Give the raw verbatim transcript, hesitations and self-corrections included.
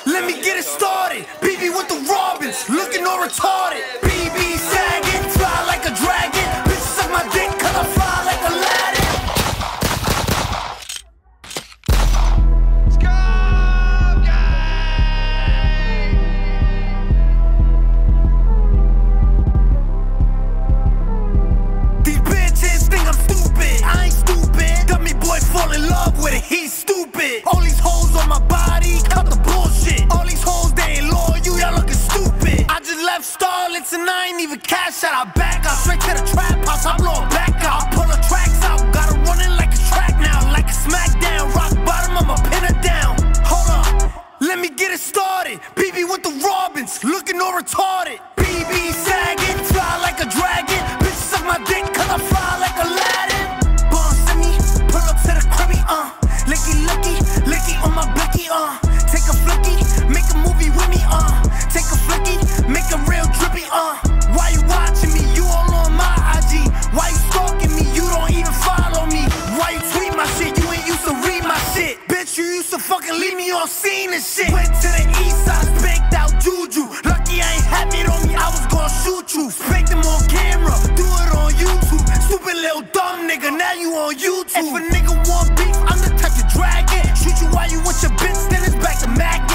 Let me get it started. B B with the Robins, looking all retarded. B B sagging, fly like a dragon. Bitches suck my dick cause I fly like Aladdin. These bitches think I'm stupid. I ain't stupid. Dummy boy fall in love with it. He's stupid. All these hoes on my body, cut the bullshit. All these hoes, they ain't loyal, y'all looking stupid. I just left Starlets and I ain't even cash out. I back out straight to the trap house. I blow it back out. I pull the tracks out. Gotta run it like a track now. Like a smackdown. Rock bottom, I'ma pin her down. Hold up, let me get it started. B B with the Robins, looking all retarded. B B sagging, fly like a dragon. Bitches suck my dick cause I fly like Aladdin. Bond send me, pull up to the cribby, uh. Licky, licky, licky on my blicky, uh. Take a flicky, make a movie with me, uh. Take a flicky, make a real drippy, uh. Why you watching me? You all on my I G. Why you stalking me? You don't even follow me. Why you tweet my shit? You ain't used to read my shit. Bitch, you used to fucking leave me on scene and shit. Went to the east side, spanked out Juju. Lucky I ain't have it on me, I was gonna shoot you. Spanked him on camera, do it on YouTube. Stupid little dumb nigga, now you on YouTube. If a nigga want beef, I'm the type to drag it. Shoot you while you with your bitch, then it's back to Mac.